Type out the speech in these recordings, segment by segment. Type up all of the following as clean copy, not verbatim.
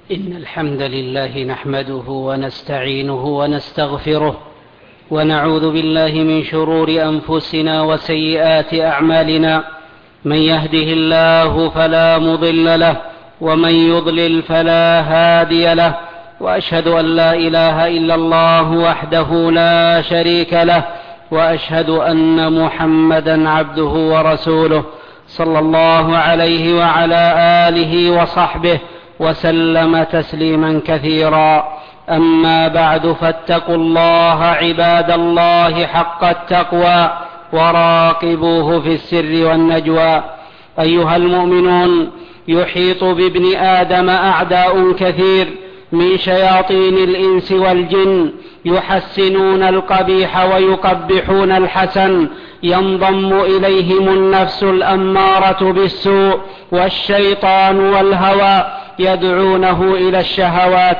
إن الحمد لله نحمده ونستعينه ونستغفره ونعوذ بالله من شرور أنفسنا وسيئات أعمالنا. من يهده الله فلا مضل له ومن يضلل فلا هادي له، وأشهد أن لا إله إلا الله وحده لا شريك له، وأشهد أن محمدا عبده ورسوله صلى الله عليه وعلى آله وصحبه وسلم تسليما كثيرا. أما بعد، فاتقوا الله عباد الله حق التقوى وراقبوه في السر والنجوى. أيها المؤمنون، يحيط بابن آدم أعداء كثير من شياطين الإنس والجن يحسنون القبيح ويقبحون الحسن، ينضم إليهم النفس الأمارة بالسوء والشيطان والهوى، يدعونه إلى الشهوات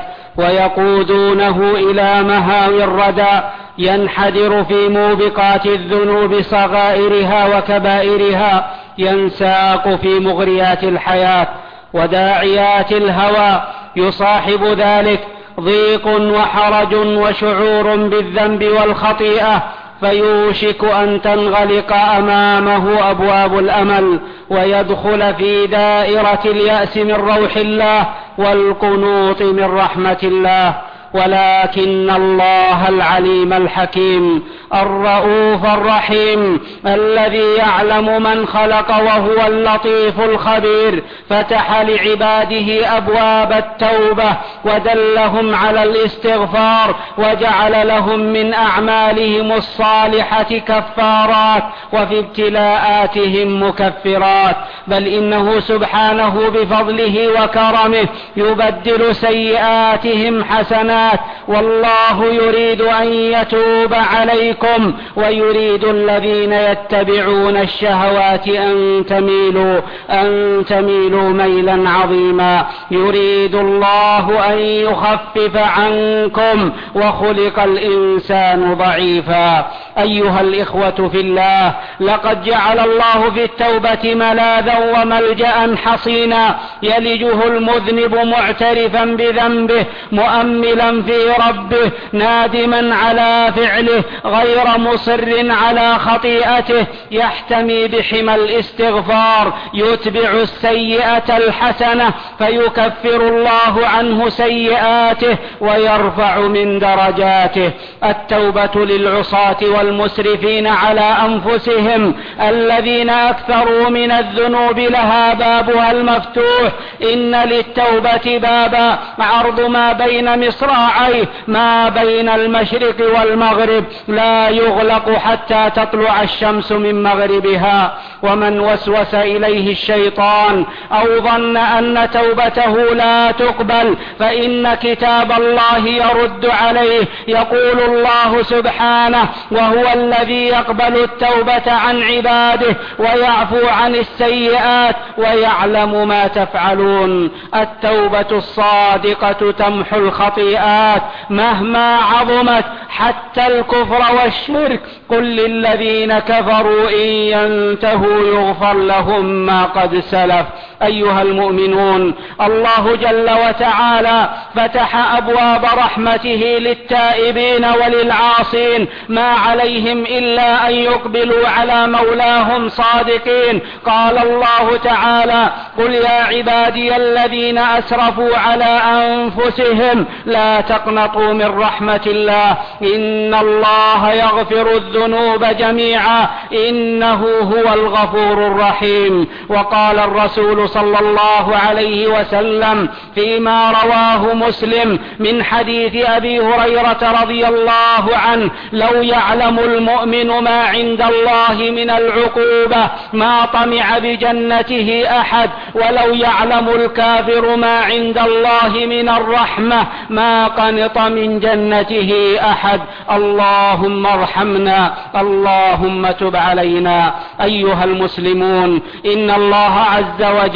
ويقودونه إلى مهاوي الردى، ينحدر في موبقات الذنوب صغائرها وكبائرها، ينساق في مغريات الحياة وداعيات الهوى. يصاحب ذلك ضيق وحرج وشعور بالذنب والخطيئة، فيوشك أن تنغلق أمامه أبواب الأمل، ويدخل في دائرة اليأس من روح الله والقنوط من رحمة الله. ولكن الله العليم الحكيم الرؤوف الرحيم الذي يعلم من خلق وهو اللطيف الخبير فتح لعباده أبواب التوبة ودلهم على الاستغفار، وجعل لهم من أعمالهم الصالحة كفارات وفي ابتلاءاتهم مكفرات. بل إنه سبحانه بفضله وكرمه يبدل سيئاتهم حسنات، والله يريد أن يتوب عليكم، ويريد الذين يتبعون الشهوات أن تميلوا ميلا عظيما. يريد الله أن يخفف عنكم، وخلق الإنسان ضعيفا. أيها الإخوة في الله، لقد جعل الله في التوبة ملاذا وملجأ حصينا، يلجه المذنب معترفا بذنبه مؤملا في ربه نادما على فعله غير مصر على خطيئته، يحتمي بحمى الاستغفار، يتبع السيئة الحسنة فيكفر الله عنه سيئاته ويرفع من درجاته. التوبة للعصاة والمسرفين على أنفسهم الذين أكثروا من الذنوب لها بابها المفتوح. إن للتوبة بابا عرض ما بين مصراعيه، ما بين المشرق والمغرب، لا يغلق حتى تطلع الشمس من مغربها. ومن وسوس إليه الشيطان أو ظن أن توبته لا تقبل فإن كتاب الله يرد عليه. يقول الله سبحانه: وهو الذي يقبل التوبة عن عباده ويعفو عن السيئات ويعلم ما تفعلون. التوبة الصادقة تمحو الخطيئات مهما عظمت، حتى الكفر والشرك. قل للذين كفروا إن ينتهوا يغفر لهم ما قد سلف. أيها المؤمنون، الله جل وتعالى فتح أبواب رحمته للتائبين وللعاصين، ما عليهم إلا أن يقبلوا على مولاهم صادقين. قال الله تعالى: قل يا عبادي الذين أسرفوا على أنفسهم لا تقنطوا من رحمة الله، إن الله يغفر الذنوب جميعا إنه هو الغفور الرحيم. وقال الرسول صلى الله عليه وسلم فيما رواه مسلم من حديث أبي هريرة رضي الله عنه: لو يعلم المؤمن ما عند الله من العقوبة ما طمع بجنته أحد، ولو يعلم الكافر ما عند الله من الرحمة ما قنط من جنته أحد. اللهم ارحمنا، اللهم تب علينا. أيها المسلمون، إن الله عز وجل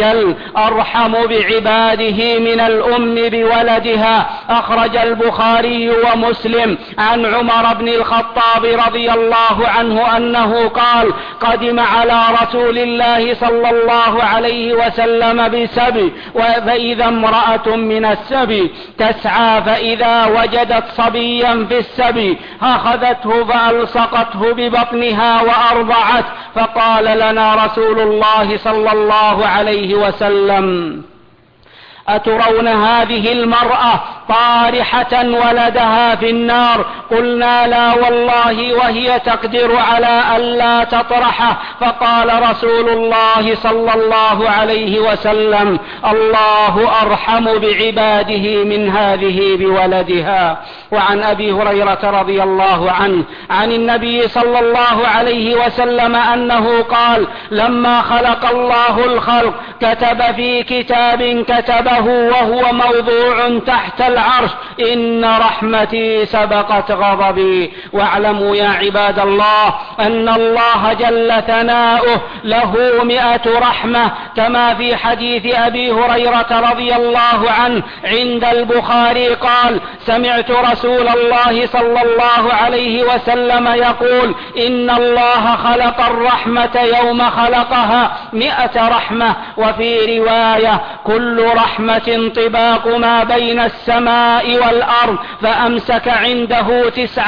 وجل أرحم بعباده من الأم بولدها. أخرج البخاري ومسلم عن عمر بن الخطاب رضي الله عنه أنه قال: قدم على رسول الله صلى الله عليه وسلم بسبي، فإذا امرأة من السبي تسعى، فإذا وجدت صبيا في السبي أخذته فألصقته ببطنها وأرضعته، فقال لنا رسول الله صلى الله عليه وسلم: أترون هذه المرأة طارحة ولدها في النار؟ قلنا: لا والله، وهي تقدر على ألا تطرحه. فقال رسول الله صلى الله عليه وسلم: الله أرحم بعباده من هذه بولدها. وعن أبي هريرة رضي الله عنه عن النبي صلى الله عليه وسلم أنه قال: لما خلق الله الخلق كتب في كتاب كتبه وهو موضوع تحت العرش: إن رحمتي سبقت غضبي. واعلموا يا عباد الله أن الله جل ثناؤه له 100 رحمة، كما في حديث أبي هريرة رضي الله عنه عند البخاري قال: سمعت رسول الله صلى الله عليه وسلم يقول: إن الله خلق الرحمة يوم خلقها 100 رحمة. وفي رواية: كل رحمة طباق ما بين السماء والأرض، فأمسك عنده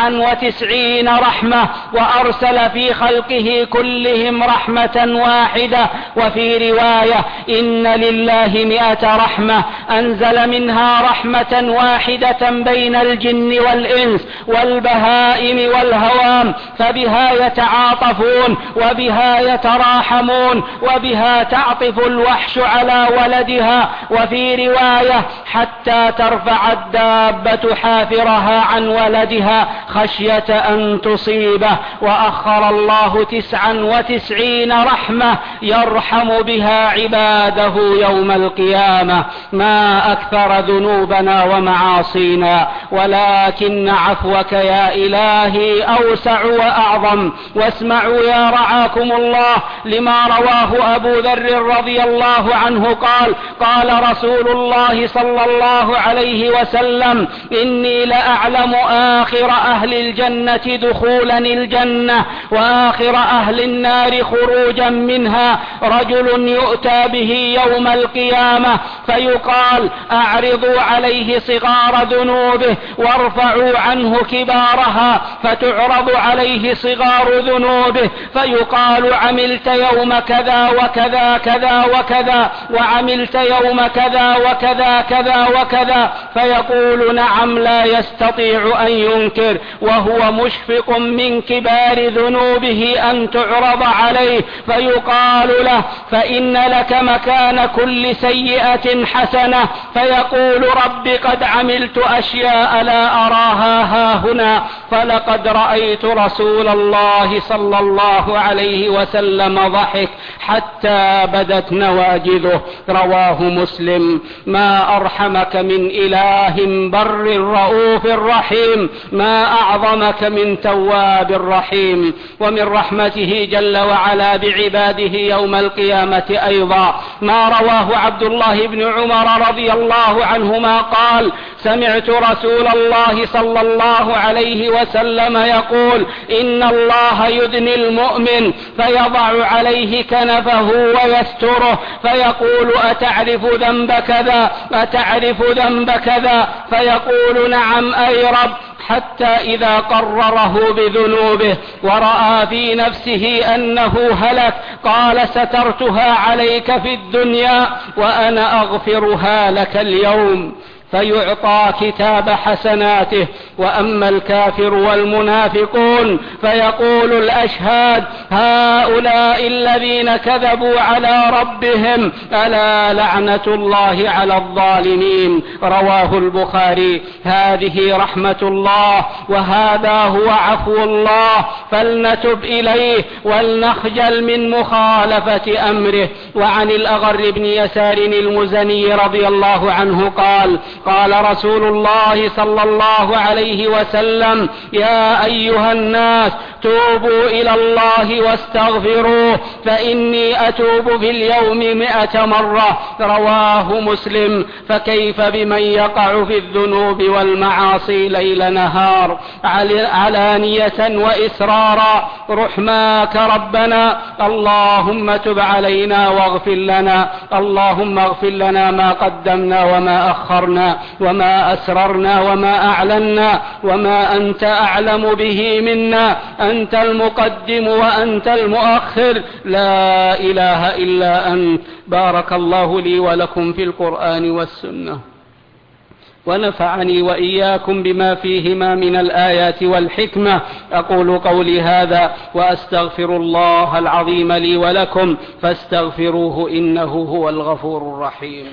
99 رحمة، وأرسل في خلقه كلهم رحمة واحدة. وفي رواية: إن لله 100 رحمة، أنزل منها رحمة واحدة بين الجن والإنس والبهائم والهوام، فبها يتعاطفون وبها يتراحمون وبها تعطف الوحش على ولدها. وفي رواية: حتى ترفع الدابة حافرها عن ولدها خشية أن تصيبه. وأخر الله 99 رحمة يرحم بها عباده يوم القيامة. ما أكثر ذنوبنا ومعاصينا، ولكن عفوك يا إلهي أوسع وأعظم. واسمعوا يا رعاكم الله لما رواه أبو ذر رضي الله عنه قال: قال رسول الله صلى الله عليه وسلم: إني لأعلم آخر أهل الجنة دخولا الجنة وآخر أهل النار خروجا منها، رجل يؤتى به يوم القيامة فيقال: أعرضوا عليه صغار ذنوبه وارفعوا عنه كبارها، فتعرض عليه صغار ذنوبه فيقال: عملت يوم كذا وكذا كذا وكذا، وعملت يوم كذا وكذا كذا وكذا، فيقول: نعم، لا يستطيع أن ينكر، وهو مشفق من كبار ذنوبه أن تعرض عليه، فيقال له: فإن لك مكان كل سيئة حسنة، فيقول: رب قد عملت أشياء لا أراها هاهنا، فلقد رأيت رسول الله صلى الله عليه وسلم ضحك حتى بدت نواجذه. رواه مسلم. ما أرحمك من إله بر رؤوف رحيم، ما أعظمك من تواب رحيم. ومن رحمته جل وعلا بعباده يوم القيامة أيضا ما رواه عبد الله بن عمر رضي الله عنهما قال: سمعت رسول الله صلى الله عليه وسلم يقول: إن الله يدني المؤمن فيضع عليه كنفه ويستره، فيقول: أتعرف ذنب كذا؟ أتعرف ذنب كذا؟ فيقول: نعم أي رب، حتى إذا قرره بذنوبه ورأى في نفسه أنه هلك قال: سترتها عليك في الدنيا وأنا أغفرها لك اليوم، فيعطى كتاب حسناته. وأما الكافر والمنافقون فيقول الأشهاد: هؤلاء الذين كذبوا على ربهم، ألا لعنة الله على الظالمين. رواه البخاري. هذه رحمة الله وهذا هو عفو الله، فلنتب إليه ولنخجل من مخالفة أمره. وعن الأغر بن يسار المزني رضي الله عنه قال: قال رسول الله صلى الله عليه وسلم: يا أيها الناس توبوا إلى الله واستغفروه فإني أتوب في اليوم 100 مرة. رواه مسلم. فكيف بمن يقع في الذنوب والمعاصي ليل نهار علانية وإسرارا؟ رحماك ربنا، اللهم تب علينا واغفر لنا. اللهم اغفر لنا ما قدمنا وما أخرنا وما أسررنا وما أعلنا وما أنت أعلم به منا. أنت المقدم وأنت المؤخر، لا إله إلا أنت. بارك الله لي ولكم في القرآن والسنة، ونفعني وإياكم بما فيهما من الآيات والحكمة. أقول قولي هذا وأستغفر الله العظيم لي ولكم فاستغفروه إنه هو الغفور الرحيم.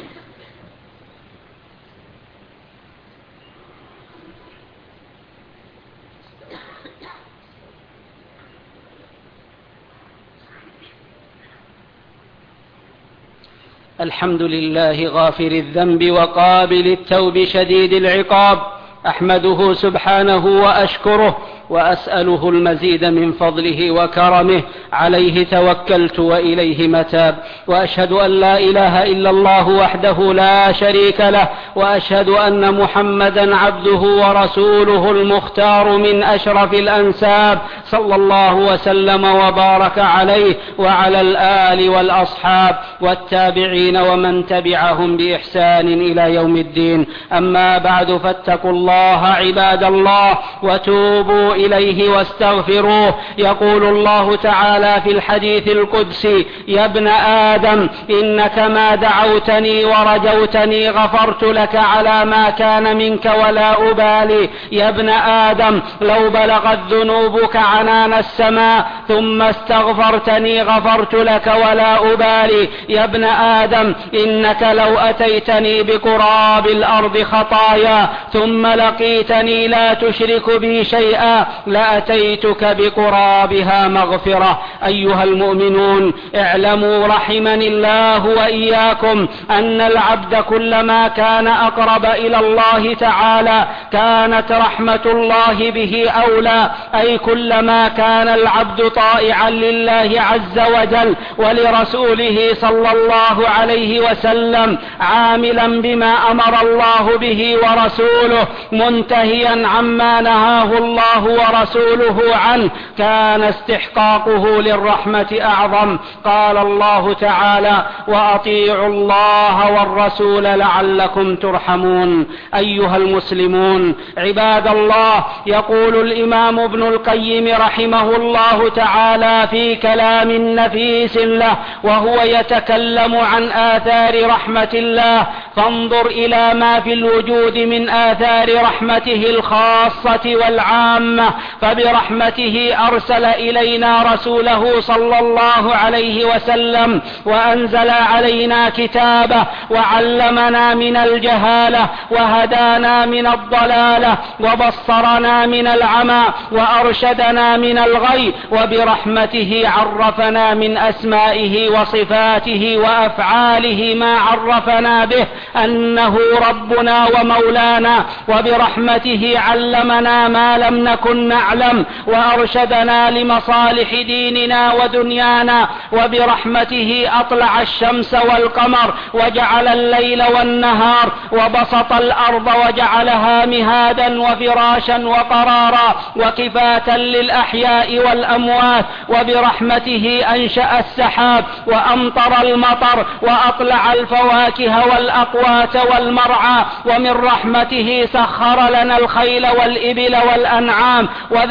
الحمد لله غافر الذنب وقابل التوب شديد العقاب، أحمده سبحانه وأشكره وأسأله المزيد من فضله وكرمه. عليه توكلت وإليه متاب، وأشهد أن لا إله إلا الله وحده لا شريك له، وأشهد أن محمدا عبده ورسوله المختار من أشرف الأنساب، صلى الله وسلم وبارك عليه وعلى الآل والأصحاب والتابعين ومن تبعهم بإحسان إلى يوم الدين. أما بعد، فاتقوا الله عباد الله وتوبوا إليه واستغفروه. يقول الله تعالى في الحديث القدسي: يا ابن آدم إنك ما دعوتني ورجوتني غفرت لك على ما كان منك ولا أبالي. يا ابن آدم لو بلغت ذنوبك عنان السماء ثم استغفرتني غفرت لك ولا أبالي. يا ابن آدم إنك لو أتيتني بقراب الأرض خطايا ثم لقيتني لا تشرك بي شيئا لأتيتك بقرابها مغفرة. أيها المؤمنون، اعلموا رحمني الله وإياكم أن العبد كلما كان أقرب إلى الله تعالى كانت رحمة الله به أولى، أي كلما كان العبد طائعا لله عز وجل ولرسوله صلى الله عليه وسلم، عاملا بما أمر الله به ورسوله، منتهيا عما نهاه الله ورسوله عنه، كان استحقاقه للرحمة أعظم. قال الله تعالى: وأطيعوا الله والرسول لعلكم ترحمون. أيها المسلمون عباد الله، يقول الإمام ابن القيم رحمه الله تعالى في كلام نفيس له وهو يتكلم عن آثار رحمة الله: فانظر إلى ما في الوجود من آثار رحمته الخاصة والعامة، فبرحمته أرسل إلينا رسوله صلى الله عليه وسلم، وأنزل علينا كتابه، وعلمنا من الجهالة، وهدانا من الضلالة، وبصرنا من العمى، وأرشدنا من الغي، وبرحمته عرفنا من أسمائه وصفاته وأفعاله ما عرفنا به أنه ربنا ومولانا، وبرحمته علمنا ما لم نكن نعلم، وأرشدنا لمصالح ديننا ودنيانا، وبرحمته أطلع الشمس والقمر، وجعل الليل والنهار، وبسط الأرض وجعلها مهادا وفراشا وقرارا وكفاة للأحياء والأموات، وبرحمته أنشأ السحاب وأمطر المطر، وأطلع الفواكه والأقوات والمرعى، ومن رحمته سخر لنا الخيل والإبل والأنعام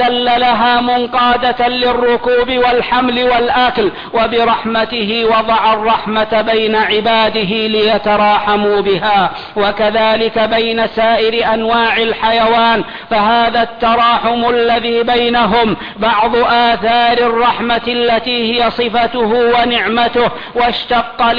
وذللها منقادة للركوب والحمل والأكل، وبرحمته وضع الرحمة بين عباده ليتراحموا بها، وكذلك بين سائر أنواع الحيوان، فهذا التراحم الذي بينهم بعض آثار الرحمة التي هي صفته ونعمته، واشتق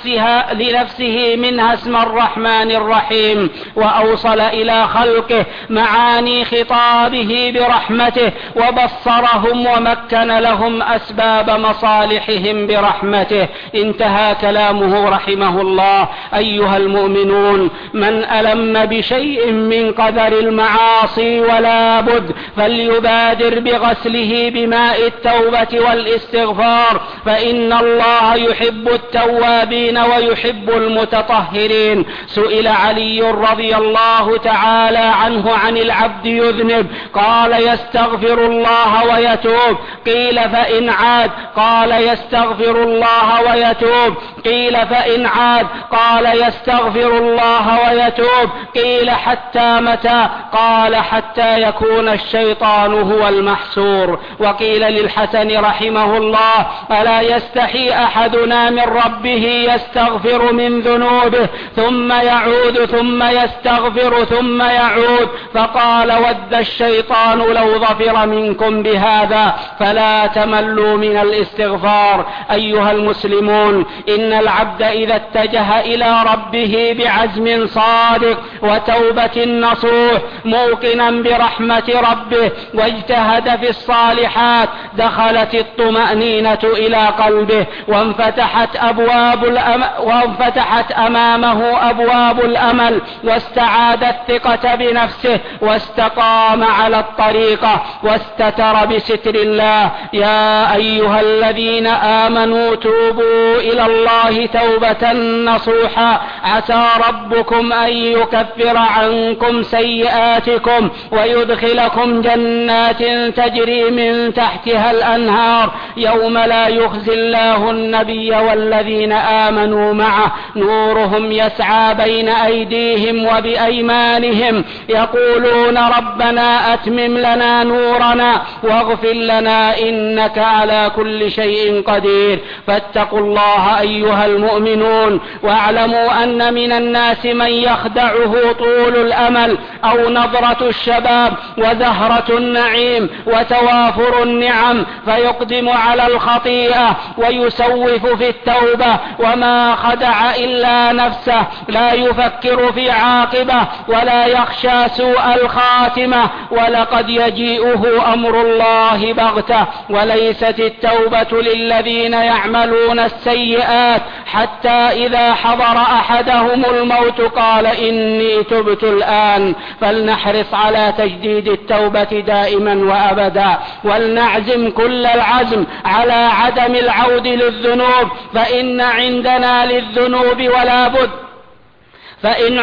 لنفسه منها اسم الرحمن الرحيم، وأوصل إلى خلقه معاني خطابه برحمته وبصرهم ومكن لهم أسباب مصالحهم برحمته. انتهى كلامه رحمه الله. أيها المؤمنون، من ألم بشيء من قدر المعاصي ولا بد فليبادر بغسله بماء التوبة والاستغفار، فإن الله يحب التوابين ويحب المتطهرين. سئل علي رضي الله تعالى عنه عن العبد يذنب قال يستغفر الله ويتوب، قيل فإن عاد قال يستغفر الله ويتوب، قيل فإن عاد قال يستغفر الله ويتوب، قيل حتى متى؟ قال حتى يكون الشيطان هو المحسور. وقيل للحسن رحمه الله ألا يستحي أحدنا من ربه يستغفر من ذنوبه ثم يعود ثم يستغفر ثم يعود؟ فقال ود الشيطان لو ظفر منكم بهذا فلا تملوا من الاستغفار. أيها المسلمون، إن العبد إذا اتجه إلى ربه بعزم صادق وتوبة نصوح موقنا برحمة ربه واجتهد في الصالحات دخلت الطمأنينة إلى قلبه وانفتحت أمامه أبواب الأمل واستعاد الثقة بنفسه واستقام على الطريقة واستتر بستر الله. يا أيها الذين آمنوا توبوا إلى الله توبة نصوحا عسى ربكم أن يكفر عنكم سيئاتكم ويدخلكم جنات تجري من تحتها الأنهار يوم لا يخزي الله النبي والذين آمنوا معه نورهم يسعى بين أيديهم وبأيمانهم يقولون ربنا أتمم لنا نورنا واغفر لنا إنك على كل شيء قدير. فاتقوا الله أيها المؤمنون، واعلموا أن من الناس من يخدعه طول الأمل أو نظرة الشباب وزهرة النعيم وتوافر النعم فيقدم على الخطيئة ويسوف في التوبة وما خدع إلا نفسه، لا يفكر في عاقبة ولا يخشى سوء الخاتمة، ولقد يجيئه أمر الله بغتة. وليست التوبة للذين يعملون السيئات حتى إذا حضر أحدهم الموت قال إني تبت الآن. فلنحرص على تجديد التوبة دائما وأبدا، ولنعزم كل العزم على عدم العود للذنوب، فإن عندنا للذنوب ولا بد، فإن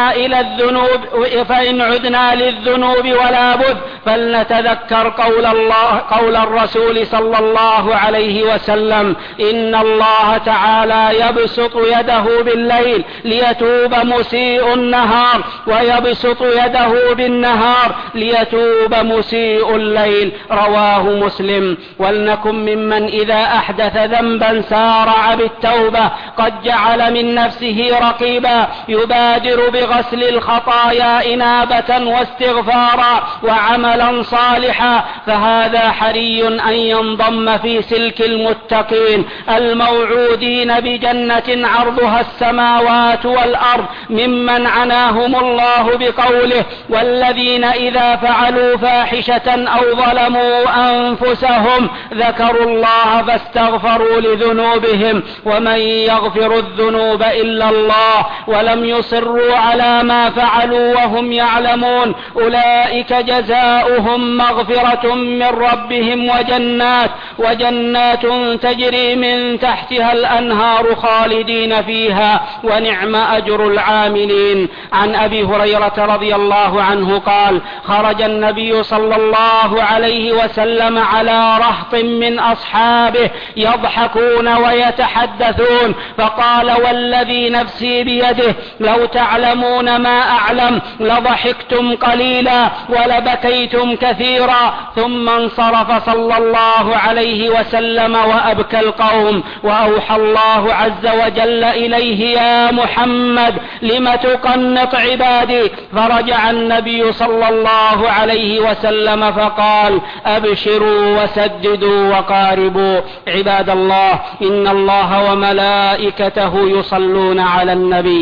عدنا للذنوب ولا بد. فلنتذكر قول الرسول صلى الله عليه وسلم إن الله تعالى يبسط يده بالليل ليتوب مسيء النهار ويبسط يده بالنهار ليتوب مسيء الليل، رواه مسلم. ولنكن ممن إذا أحدث ذنبا سارع بالتوبة قد جعل من نفسه رقيبا يبادر بغسل الخطايا إنابة واستغفارا وعملا صالحا، فهذا حري أن ينضم في سلك المتقين الموعودين بجنة عرضها السماوات والأرض ممن عناهم الله بقوله والذين إذا فعلوا فاحشة أو ظلموا أنفسهم ذكروا الله فاستغفروا لذنوبهم ومن يغفر الذنوب إلا الله ولم يصروا على ما فعلوا وهم يعلمون أولئك جزاؤهم مغفرة من ربهم وجنات تجري من تحتها الأنهار خالدين فيها ونعم أجر العاملين. عن أبي هريرة رضي الله عنه قال خرج النبي صلى الله عليه وسلم على رهط من أصحابه يضحكون ويتحدثون فقال والذي نفسي بيده لو تعلمون ما أعلم لضحكتم قليلا ولبكيتم كثيرا. ثم انصرف صلى الله عليه وسلم وأبكى القوم وأوحى الله عز وجل إليه يا محمد لم تقنط عبادي؟ فرجع النبي صلى الله عليه وسلم فقال أبشروا وسددوا وقاربوا. عباد الله، إن الله وملائكته يصلون على النبي يا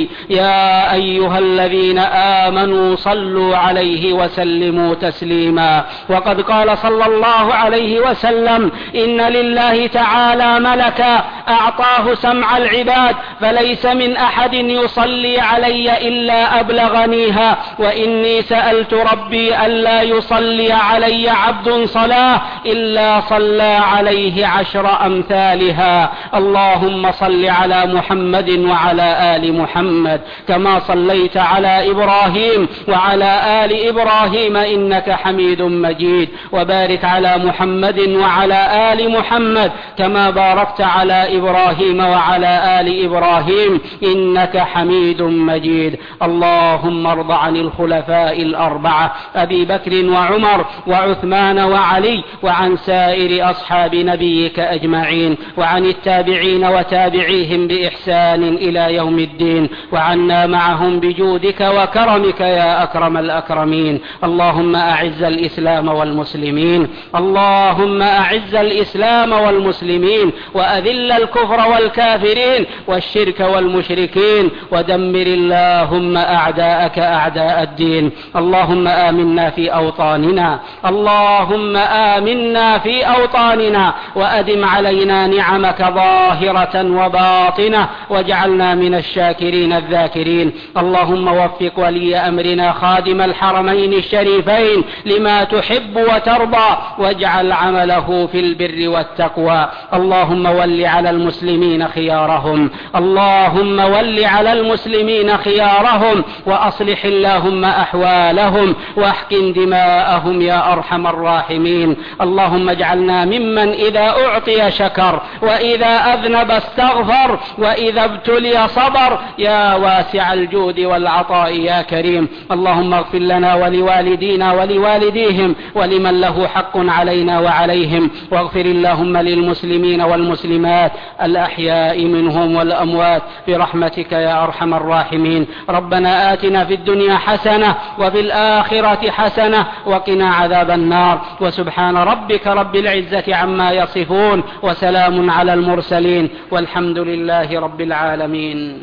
يا أيها الذين آمنوا صلوا عليه وسلموا تسليما. وقد قال صلى الله عليه وسلم: إن لله تعالى ملكا أعطاه سمع العباد، فليس من أحد يصلي علي إلا أبلغنيها، وإني سألت ربي ألا يصلي علي عبد صلاة إلا صلى عليه 10 أمثالها. اللهم صل على محمد وعلى آل محمد كما صليت على إبراهيم وعلى آل إبراهيم إنك حميد مجيد، وبارك على محمد وعلى آل محمد كما باركت على إبراهيم وعلى آل إبراهيم إنك حميد مجيد. اللهم ارض عن الخلفاء الأربعة أبي بكر وعمر وعثمان وعلي، وعن سائر أصحاب نبيك أجمعين، وعن التابعين وتابعيهم بإحسان إلى يوم الدين، وعنا معهم بجودك وكرمك يا أكرم الأكرمين. اللهم أعز الإسلام والمسلمين، اللهم أعز الإسلام والمسلمين، وأذل الكفر والكافرين والشرك والمشركين، ودمر اللهم أعداءك أعداء الدين. اللهم آمنا في أوطاننا، اللهم آمنا في أوطاننا، وأدم علينا نعمك ظاهرة وباطنة، واجعلنا من الشاكرين الذاكرين. اللهم وفق ولي أمرنا خادم الحرمين الشريفين لما تحب وترضى، واجعل عمله في البر والتقوى. اللهم ول على المسلمين خيارهم، اللهم ول على المسلمين خيارهم، وأصلح اللهم أحوالهم، واحقن دماءهم يا أرحم الراحمين. اللهم اجعلنا ممن إذا أعطي شكر، وإذا أذنب استغفر، وإذا ابتلي صبر، يا واسع الجود والعطاء يا كريم. اللهم اغفر لنا ولوالدينا ولوالديهم ولمن له حق علينا وعليهم، واغفر اللهم للمسلمين والمسلمات الأحياء منهم والأموات برحمتك يا أرحم الراحمين. ربنا آتنا في الدنيا حسنة وفي الآخرة حسنة وقنا عذاب النار. وسبحان ربك رب العزة عما يصفون، وسلام على المرسلين، والحمد لله رب العالمين.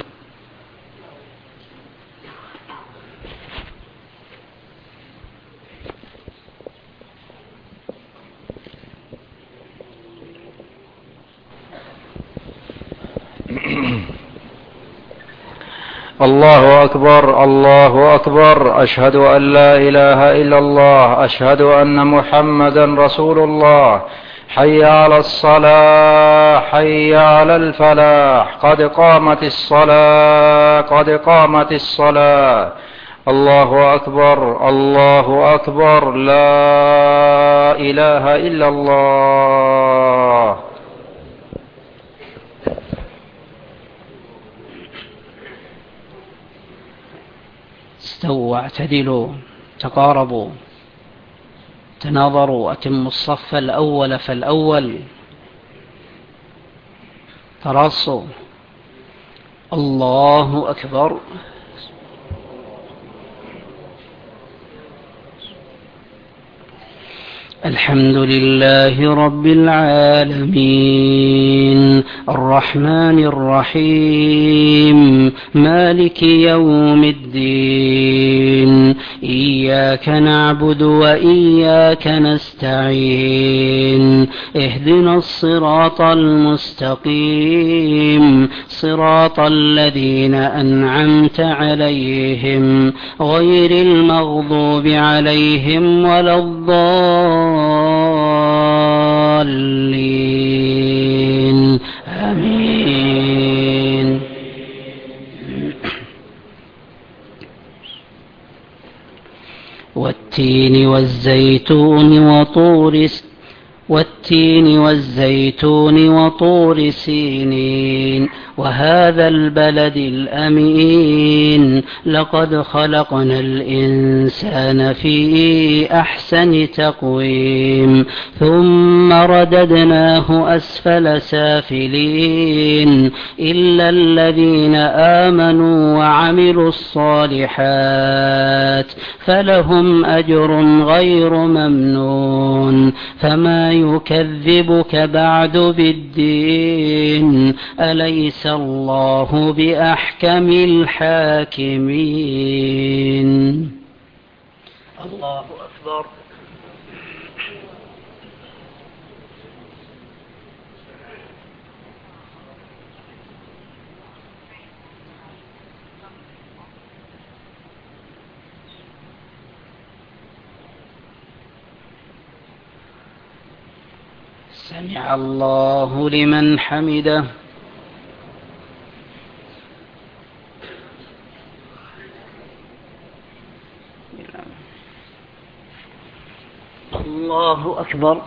الله أكبر الله أكبر، أشهد أن لا إله إلا الله، أشهد أن محمدا رسول الله. حي على الصلاة، حي على الفلاح، قد قامت الصلاة، قد قامت الصلاة. الله أكبر الله أكبر، لا إله إلا الله. استووا واعتدلوا، تقاربوا، تناظروا، أتموا الصف الأول فالأول، تراصوا. الله أكبر. الحمد لله رب العالمين، الرحمن الرحيم، مالك يوم الدين، إياك نعبد وإياك نستعين، اهدنا الصراط المستقيم، صراط الذين أنعمت عليهم غير المغضوب عليهم ولا الضالين. آمين. والتين والزيتون وطور سينين وهذا البلد الأمين، لقد خلقنا الإنسان في أحسن تقويم، ثم رددناه أسفل سافلين، إلا الذين آمنوا وعملوا الصالحات فلهم أجر غير ممنون، فما يكذبك بعد بالدين أليس الله بأحكم الحاكمين. الله أكبر. سمع الله لمن حمده. الله أكبر.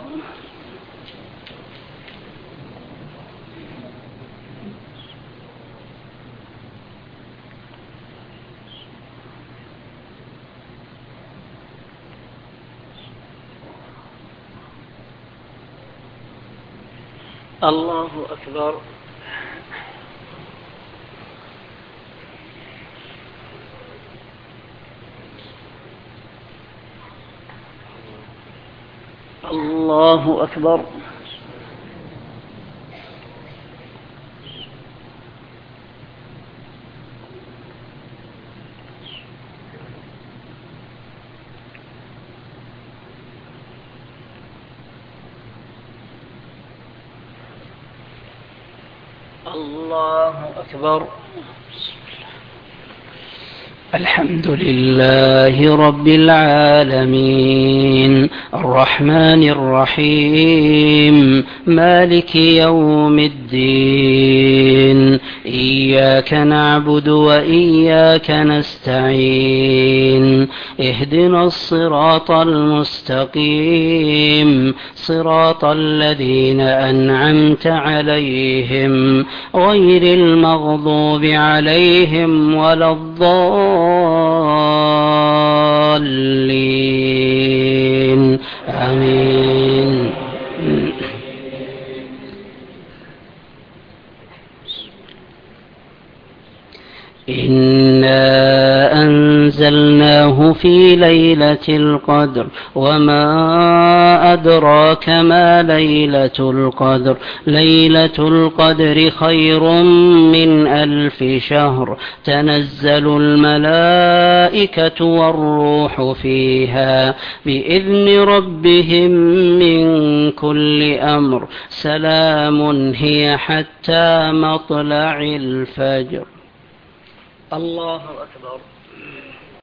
الله أكبر. الله أكبر. الله أكبر. الحمد لله رب العالمين الرحمن الرحيم مالك يوم الدين إياك نعبد وإياك نستعين اهدنا الصراط المستقيم صراط الذين أنعمت عليهم غير المغضوب عليهم ولا الضالين آمين. إنا أنزلناه في ليلة القدر وما أدراك ما ليلة القدر ليلة القدر خير من 1000 شهر تنزل الملائكة والروح فيها بإذن ربهم من كل أمر سلام هي حتى مطلع الفجر. الله أكبر.